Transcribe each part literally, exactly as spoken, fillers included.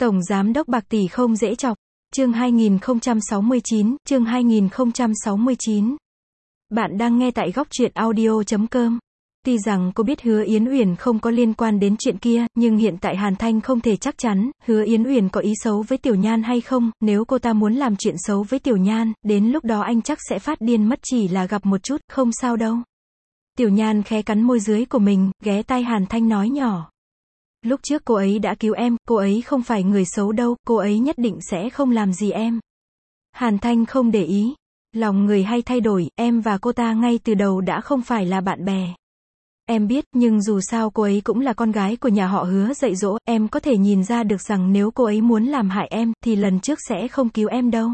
Tổng Giám đốc bạc tỷ không dễ chọc. Chương hai nghìn không trăm sáu mươi chín, chương hai nghìn không trăm sáu mươi chín. Bạn đang nghe tại góc truyện audio chấm com. Tuy rằng cô biết Hứa Yến Uyển không có liên quan đến chuyện kia, nhưng hiện tại Hàn Thanh không thể chắc chắn, Hứa Yến Uyển có ý xấu với Tiểu Nhan hay không, nếu cô ta muốn làm chuyện xấu với Tiểu Nhan, đến lúc đó anh chắc sẽ phát điên mất, chỉ là gặp một chút, không sao đâu. Tiểu Nhan khẽ cắn môi dưới của mình, ghé tai Hàn Thanh nói nhỏ. Lúc trước cô ấy đã cứu em, cô ấy không phải người xấu đâu, cô ấy nhất định sẽ không làm gì em. Hàn Thanh không để ý. Lòng người hay thay đổi, em và cô ta ngay từ đầu đã không phải là bạn bè. Em biết, nhưng dù sao cô ấy cũng là con gái của nhà họ Hứa dạy dỗ, em có thể nhìn ra được rằng nếu cô ấy muốn làm hại em, thì lần trước sẽ không cứu em đâu.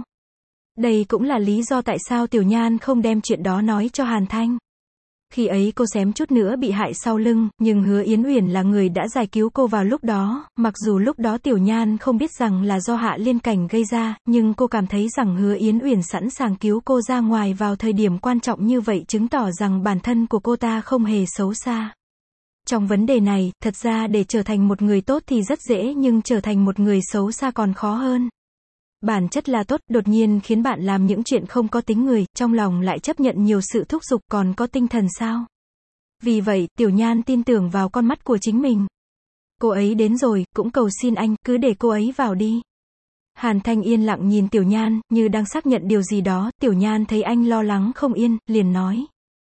Đây cũng là lý do tại sao Tiểu Nhan không đem chuyện đó nói cho Hàn Thanh. Khi ấy cô xém chút nữa bị hại sau lưng, nhưng Hứa Yến Uyển là người đã giải cứu cô vào lúc đó, mặc dù lúc đó Tiểu Nhan không biết rằng là do Hạ Liên Cảnh gây ra, nhưng cô cảm thấy rằng Hứa Yến Uyển sẵn sàng cứu cô ra ngoài vào thời điểm quan trọng như vậy chứng tỏ rằng bản thân của cô ta không hề xấu xa. Trong vấn đề này, thật ra để trở thành một người tốt thì rất dễ nhưng trở thành một người xấu xa còn khó hơn. Bản chất là tốt, đột nhiên khiến bạn làm những chuyện không có tính người, trong lòng lại chấp nhận nhiều sự thúc giục, còn có tinh thần sao? Vì vậy, Tiểu Nhan tin tưởng vào con mắt của chính mình. Cô ấy đến rồi, cũng cầu xin anh, cứ để cô ấy vào đi. Hàn Thanh yên lặng nhìn Tiểu Nhan, như đang xác nhận điều gì đó, Tiểu Nhan thấy anh lo lắng không yên, liền nói.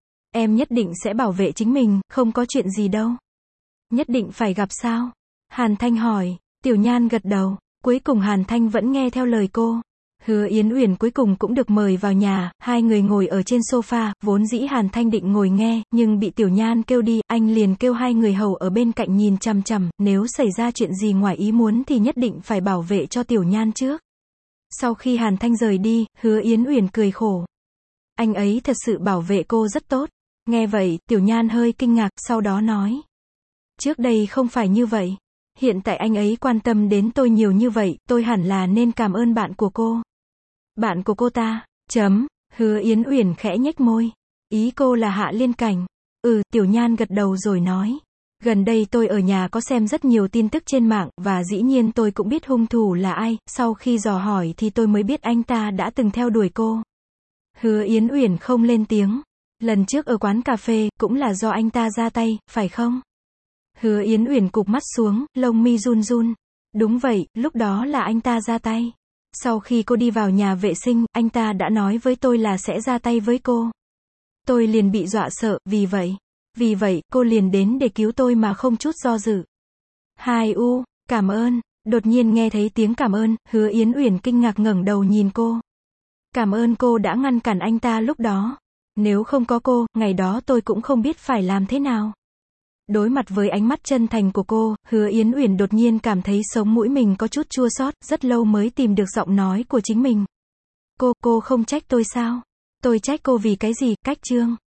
Em nhất định sẽ bảo vệ chính mình, không có chuyện gì đâu. Nhất định phải gặp sao? Hàn Thanh hỏi. Tiểu Nhan gật đầu. Cuối cùng Hàn Thanh vẫn nghe theo lời cô. Hứa Yến Uyển cuối cùng cũng được mời vào nhà, hai người ngồi ở trên sofa, vốn dĩ Hàn Thanh định ngồi nghe, nhưng bị Tiểu Nhan kêu đi, anh liền kêu hai người hầu ở bên cạnh nhìn chằm chằm, nếu xảy ra chuyện gì ngoài ý muốn thì nhất định phải bảo vệ cho Tiểu Nhan trước. Sau khi Hàn Thanh rời đi, Hứa Yến Uyển cười khổ. Anh ấy thật sự bảo vệ cô rất tốt. Nghe vậy, Tiểu Nhan hơi kinh ngạc, sau đó nói. Trước đây không phải như vậy. Hiện tại anh ấy quan tâm đến tôi nhiều như vậy, tôi hẳn là nên cảm ơn bạn của cô. Bạn của cô ta, chấm, Hứa Yến Uyển khẽ nhếch môi. Ý cô là Hạ Liên Cảnh. Ừ, Tiểu Nhan gật đầu rồi nói. Gần đây tôi ở nhà có xem rất nhiều tin tức trên mạng, và dĩ nhiên tôi cũng biết hung thủ là ai, sau khi dò hỏi thì tôi mới biết anh ta đã từng theo đuổi cô. Hứa Yến Uyển không lên tiếng. Lần trước ở quán cà phê, cũng là do anh ta ra tay, phải không? Hứa Yến Uyển cụp mắt xuống, lông mi run run. Đúng vậy, lúc đó là anh ta ra tay. Sau khi cô đi vào nhà vệ sinh, anh ta đã nói với tôi là sẽ ra tay với cô. Tôi liền bị dọa sợ, vì vậy. Vì vậy, cô liền đến để cứu tôi mà không chút do dự. Hai u, cảm ơn. Đột nhiên nghe thấy tiếng cảm ơn, Hứa Yến Uyển kinh ngạc ngẩng đầu nhìn cô. Cảm ơn cô đã ngăn cản anh ta lúc đó. Nếu không có cô, ngày đó tôi cũng không biết phải làm thế nào. Đối mặt với ánh mắt chân thành của cô, Hứa Yến Uyển đột nhiên cảm thấy sống mũi mình có chút chua xót, rất lâu mới tìm được giọng nói của chính mình. Cô, cô không trách tôi sao? Tôi trách cô vì cái gì? Cách chương.